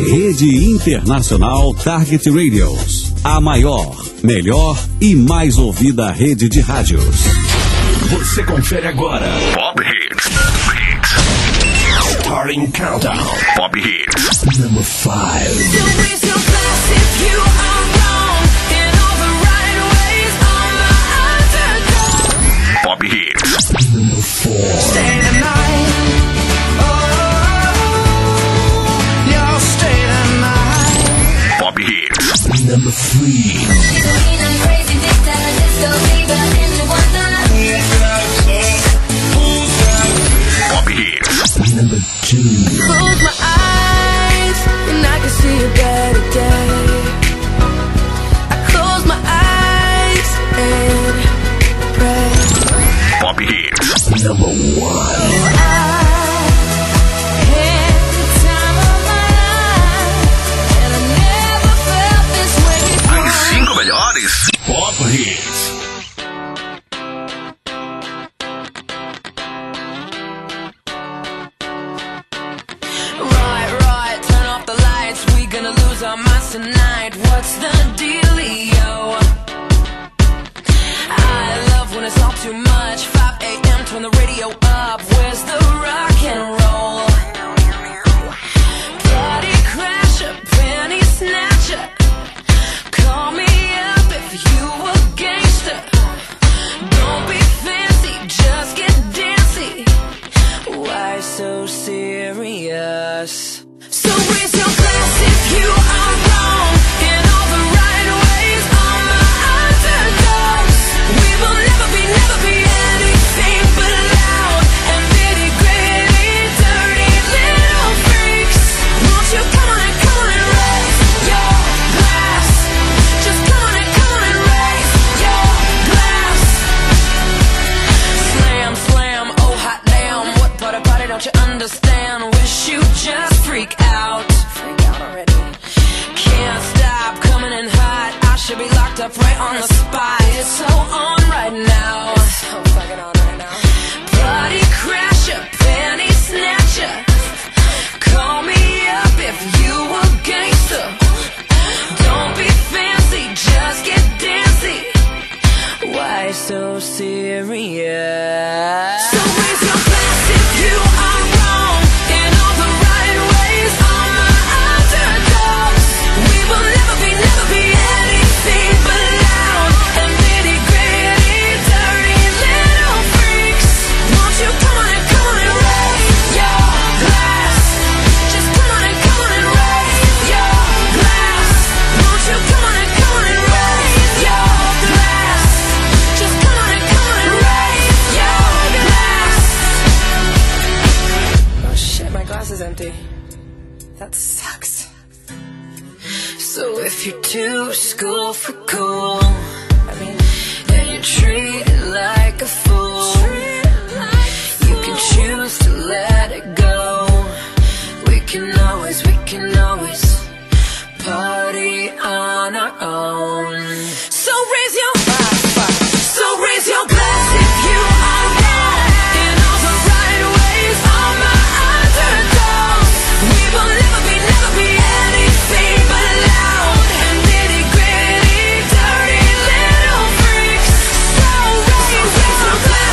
Rede Internacional Target Radios. A maior, melhor e mais ouvida rede de rádios. Você confere agora Pop Hits. Starting Countdown. Pop Hits. Number 5. Pop Hits. Number 4. Stay the night. Y'all stay the night. Pop Hits. Number 3. Pop Hits. Number 2. Close my eyes and I can see a better day. I close my eyes and pray. Pop Hits. Number 1. As 5 melhores Pop Hits. Right, turn off the lights. We gonna lose our minds tonight. What's the dealio? I love when it's all too much. 5 a.m. turn the radio up. Where's the rock and roll? Party crasher, penny snatcher. Call me up if you a gangster. Don't be fancy, just get dancy. Why so serious? So raise your glass if you are wrong in all the right ways. All my underdogs. We will never be anything but loud and nitty gritty, dirty little freaks. Won't you come on and raise your glass? Just come on and raise your glass. Slam, slam, oh hot damn. What part of party don't you understand? Wish you just freak out. Freak out already. Can't stop coming in hot. I should be locked up right on the spot. It's so on right now. It's so fucking on right now. Party crasher, penny snatcher. Call me up if you a gangster. Don't be fancy, just get dancy. Why so serious? So raise your glass if you are wrong in all the right ways. All my underdogs. We will never be anything but loud and nitty gritty, dirty little freaks. Won't you come on and raise your glass? Just come on and raise your glass. Won't you come on and raise your glass? Just come on and raise your glass. Oh shit, my glass is empty. That sucks. So if you're too school for cool, and you treat it like a fool, you can choose to let it go. We can always party on our own. So raise your glass if you are wrong in all the right ways. All my underdogs. We will never be anything but loud and nitty gritty, dirty little freaks. So raise your glass.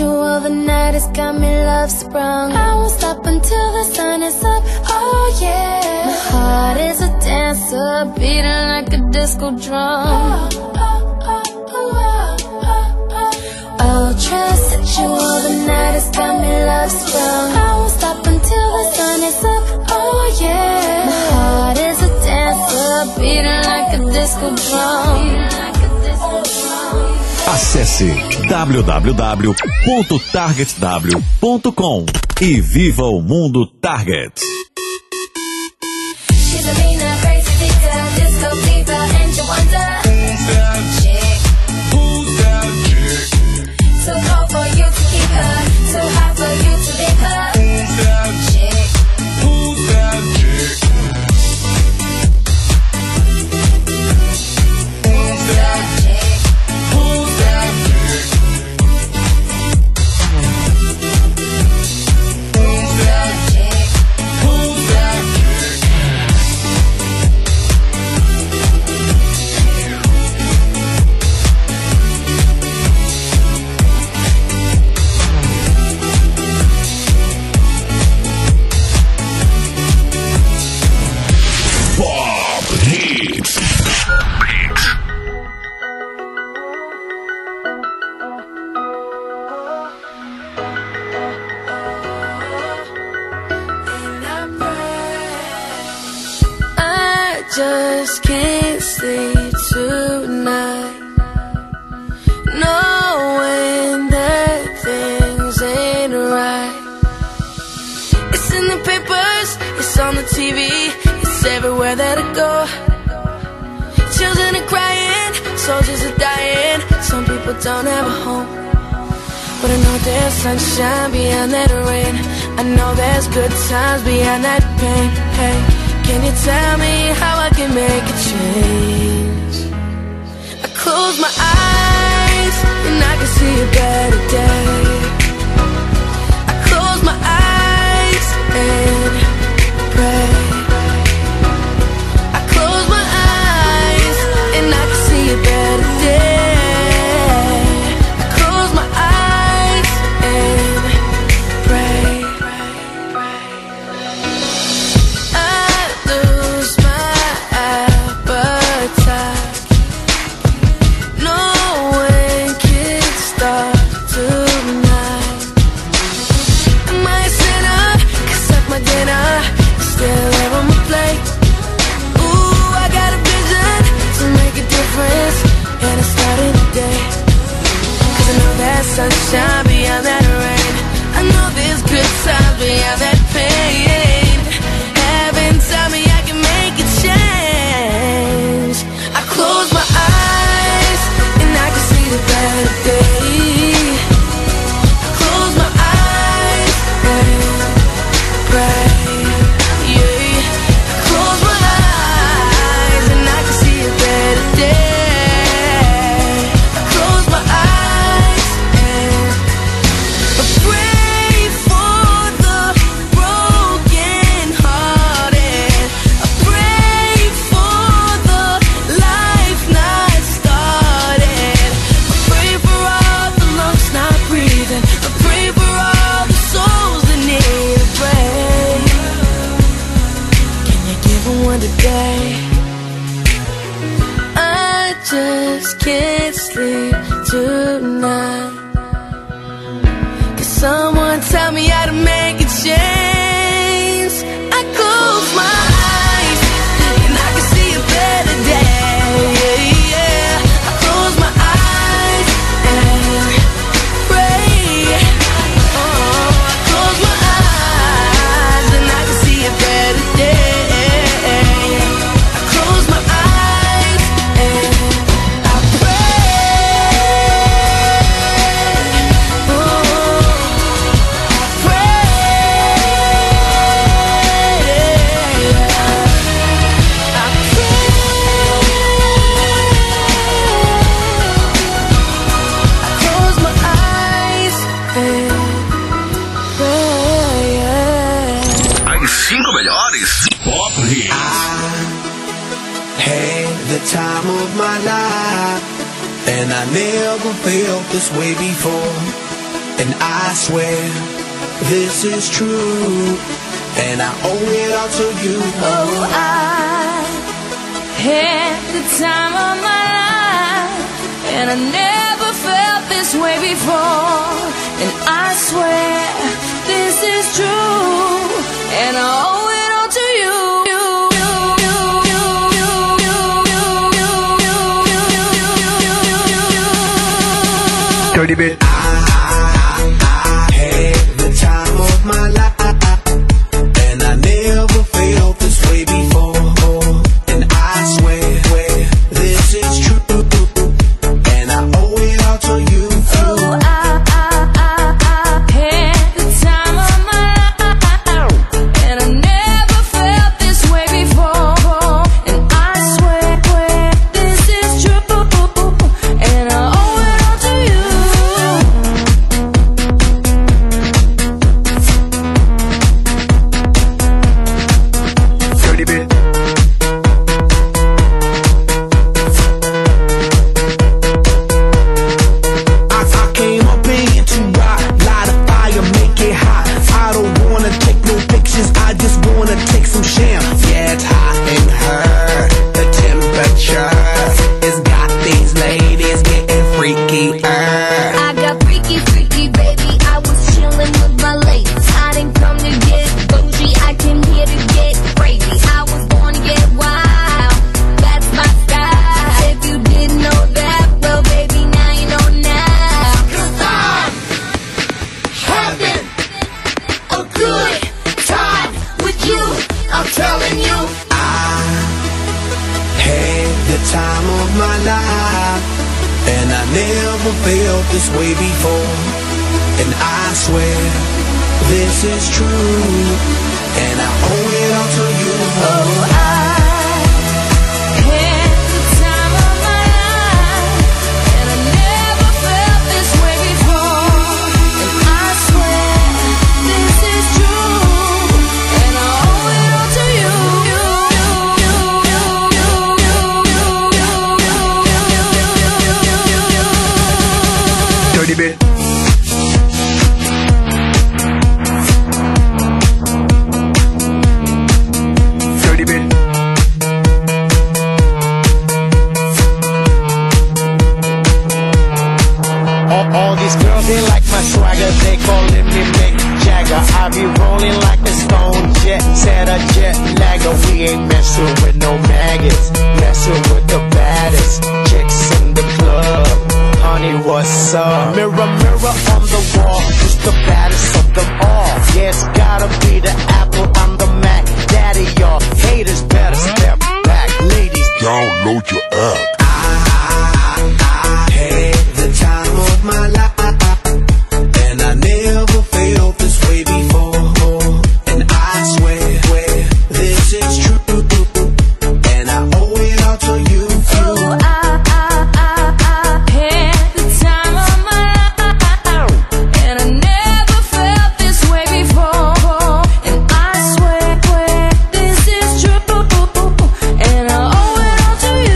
sexual, the night has got me love sprung. I won't stop until the sun is up, oh yeah. My heart is a dancer, beating like a disco drum. Ultra sexual, the night has got me love sprung. I won't stop until the sun is up, oh yeah. My heart is a dancer, beating like a disco drum. Acesse www.targetw.com e viva o mundo Target. She's a mean, crazy diva, disco diva, and you wonder who's that chick? Who's that chick? Too cold for you to keep her, too hot for you to leave her. Who's that chick? Who's that chick? Who's that chick? Who's that chick? Who's that chick? Who's that chick? Bob Hits. I just can't sleep tonight, knowing that things ain't right. It's in the papers, it's on the TV, it's everywhere that I go. Children are crying, soldiers are dying, some people don't have a home. But I know there's sunshine beyond that rain, I know there's good times beyond that pain. Hey, can you tell me how I can make a change? I close my eyes and I can see a better day. I close my eyes and pray. I close my eyes and I can see a better day. I close my eyes and pray. I lose my appetite, no one can stop tonight. Am I a sinner? 'Cause like my dinner is still there on my plate. Ooh, I got a vision to make a difference, and I started today. 'Cause I know there's sunshine beyond that rain, I know there's good times beyond that pain. Heaven tell me I can make a change. I close my eyes and I can see the better day. I close my eyes and pray. Yeah. I close my eyes and I can see a better day. I close my eyes and I pray for the broken hearted. I pray for the life not started. I pray for all the lungs not breathing. I pray for all the souls that need a break. Can you give them one today? I just can't sleep tonight. Can someone tell me how to make a change? I close my eyes and I can see a better day. Yeah. I close my eyes and pray. Oh, I close my eyes and I can see a better day. I close my eyes and I pray. Oh, I time of my life, and I never felt this way before. and I swear this is true, and I owe it all to you. Oh, I had the time of my life, and I never felt this way before, and I swear this is true, and I owe it all to you. Dirty bit. I had the time of my life, and I never felt this way before, and I swear this is true, and I owe it all to you. Oh, I had the time of my life, and I never felt this way before, and I swear this is true, and I owe it all to you. Dirty bit. I came up in to rock, light a fire, make it hot. I don't wanna take no pictures, I just wanna take some sham. Yeah, it's hot in her, the temperature has got these ladies getting freaky. I got freaky, freaky, baby. I was chillin' with my ladies. I didn't come to get bougie, I came here to get crazy. I was born to get wild, that's my style. If you didn't know that, well, baby, now you know now. 'Cause I'm having a good time with you, I'm telling you. I had the time of my life, and I never felt this way before, and I swear this is true, and I owe it all to you. Oh, I had the time of my life, and I never felt this way before, and I swear this is true, and I owe it all to you. Dirty bit. Dirty bit. All these girls, they like my swagger, they calling me Mick Jagger. I be rolling like a stone jet, set a jet lagger. We ain't messing with no maggots, messing with the baddest chicks in the club. Honey, what's up? Mirror, mirror on the wall, who's the baddest of them all? Yeah, it's gotta be the Apple, I'm the Mac. Daddy, y'all haters better step back. Ladies, download your app. I had the time of my life, and I never felt this way before, and I swear this is true, and I owe it all to you. Oh, I had the time of my life, and I never felt this way before, and I swear this is true, and I owe it all to you.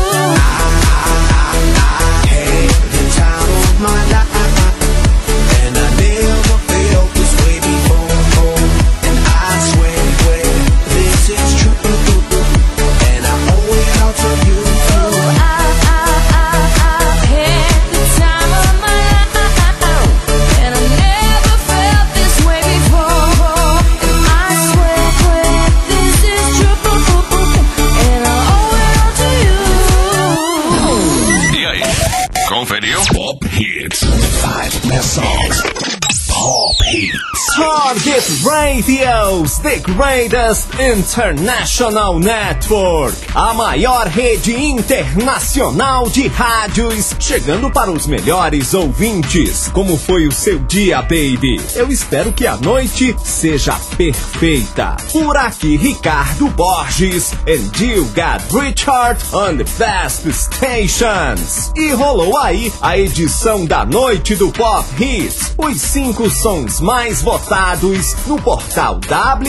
Conferiu? Pop Hits. 5 best songs. Pop Hits. Target Radios, the greatest international network. A maior rede internacional de rádios, chegando para os melhores ouvintes. Como foi o seu dia, baby? Eu espero que a noite seja perfeita. Por aqui, Ricardo Borges and you got Richard on the best stations. E rolou aí a edição da noite do Pop Hits. Os 5 sons mais votados deles no portal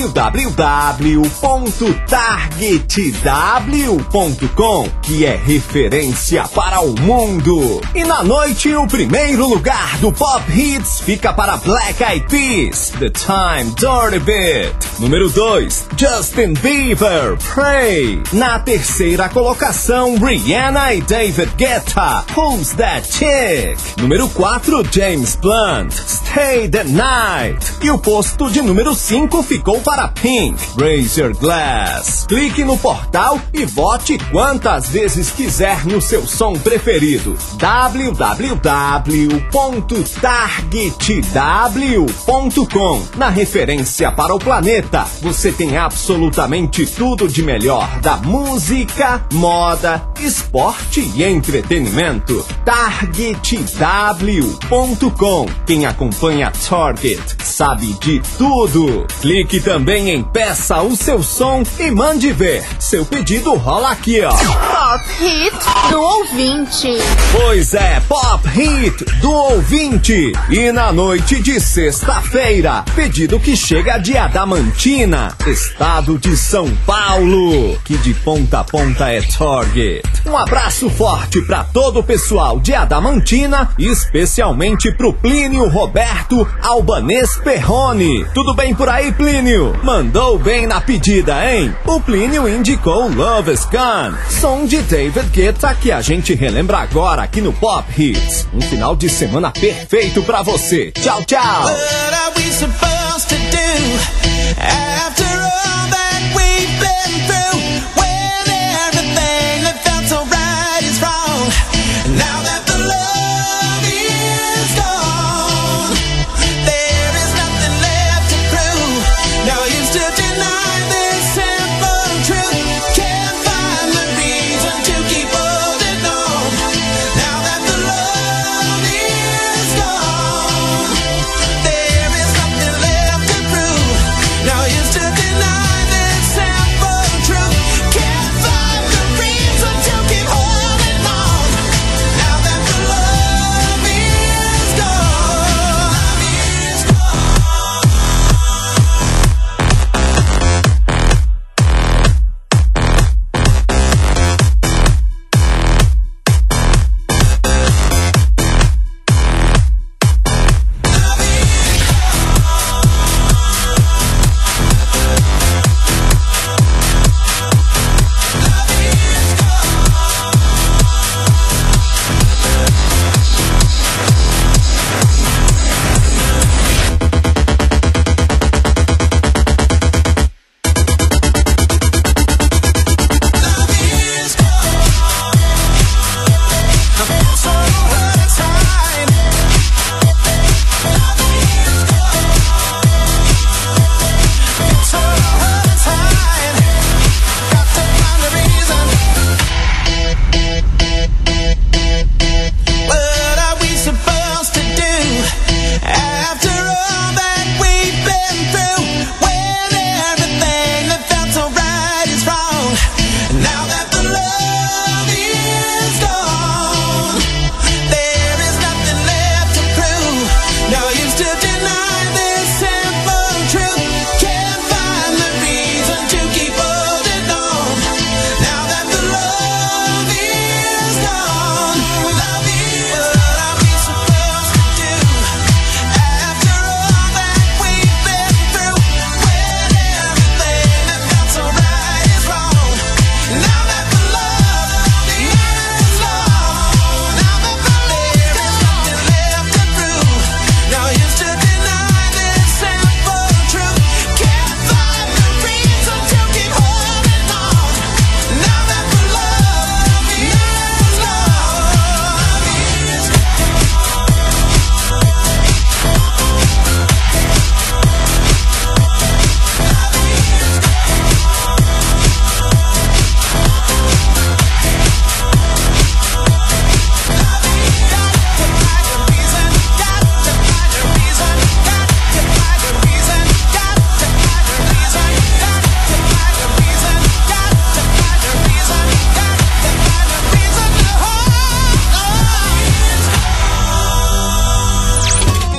www.targetw.com, que é referência para o mundo. E na noite, o primeiro lugar do Pop Hits fica para Black Eyed Peas, The Time, Dirty Bit. Número 2, Justin Bieber, Pray. Na terceira colocação, Rihanna e David Guetta, Who's That Chick? Número 4, James Blunt, Stay the Night. E o posto de número 5 ficou para Pink, Raise Your Glass. Clique no portal e vote quantas vezes quiser no seu som preferido. www.targetw.com. Na referência para o planeta, você tem absolutamente tudo de melhor da música, moda, esporte e entretenimento. Targetw.com. Quem acompanha Target sabe de tudo. Clique também em Peça o seu som e mande ver. Seu pedido rola aqui, ó. Pop Hit do ouvinte. Pois é, Pop Hit do ouvinte. E na noite de sexta-feira, pedido que chega de Adamantina, estado de São Paulo, que de ponta a ponta é Target. Um abraço forte pra todo o pessoal de Adamantina, especialmente pro Plínio Roberto Albanês Perrone. Tudo bem por aí, Plínio? Mandou bem na pedida, hein? O Plínio indicou Love Is Gone, som de David Guetta, que a gente relembra agora aqui no Pop Hits. Um final de semana perfeito pra você. Tchau, tchau! What are we supposed to do after all that we've been through? When everything that felt so right is wrong. Now that the love is gone, there is nothing left to prove. No use to deny this simple truth. Can't find the reason to keep holding on. Now that the love is gone, there is nothing left to prove. No use to deny.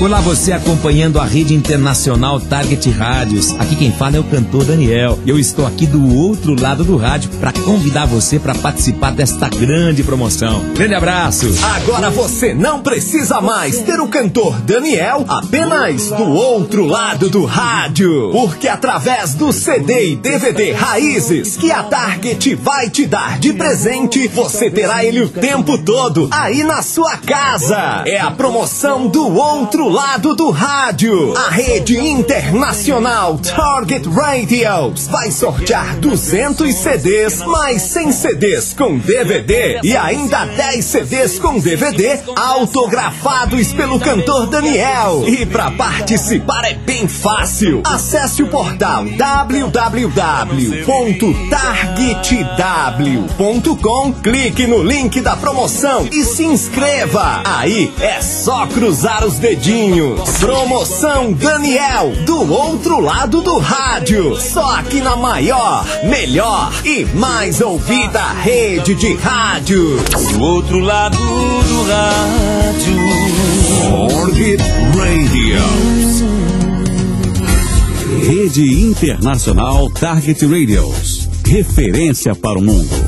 Olá, você acompanhando a rede internacional Target Rádios. Aqui quem fala é o cantor Daniel. Eu estou aqui do outro lado do rádio para convidar você para participar desta grande promoção. Grande abraço. Agora você não precisa mais ter o cantor Daniel apenas do outro lado do rádio. Porque através do CD e DVD Raízes que a Target vai te dar de presente, você terá ele o tempo todo aí na sua casa. É a promoção do outro lado do rádio. A rede internacional Target Radios vai sortear 200 CDs, mais 100 CDs com DVD e ainda 10 CDs com DVD autografados pelo cantor Daniel. E para participar é bem fácil. Acesse o portal www.targetw.com, clique no link da promoção e se inscreva. Aí é só cruzar os dedinhos. Promoção Daniel, do outro lado do rádio. Só aqui na maior, melhor e mais ouvida rede de rádio. Do outro lado do rádio. Target Radios. Rede Internacional Target Radios. Referência para o mundo.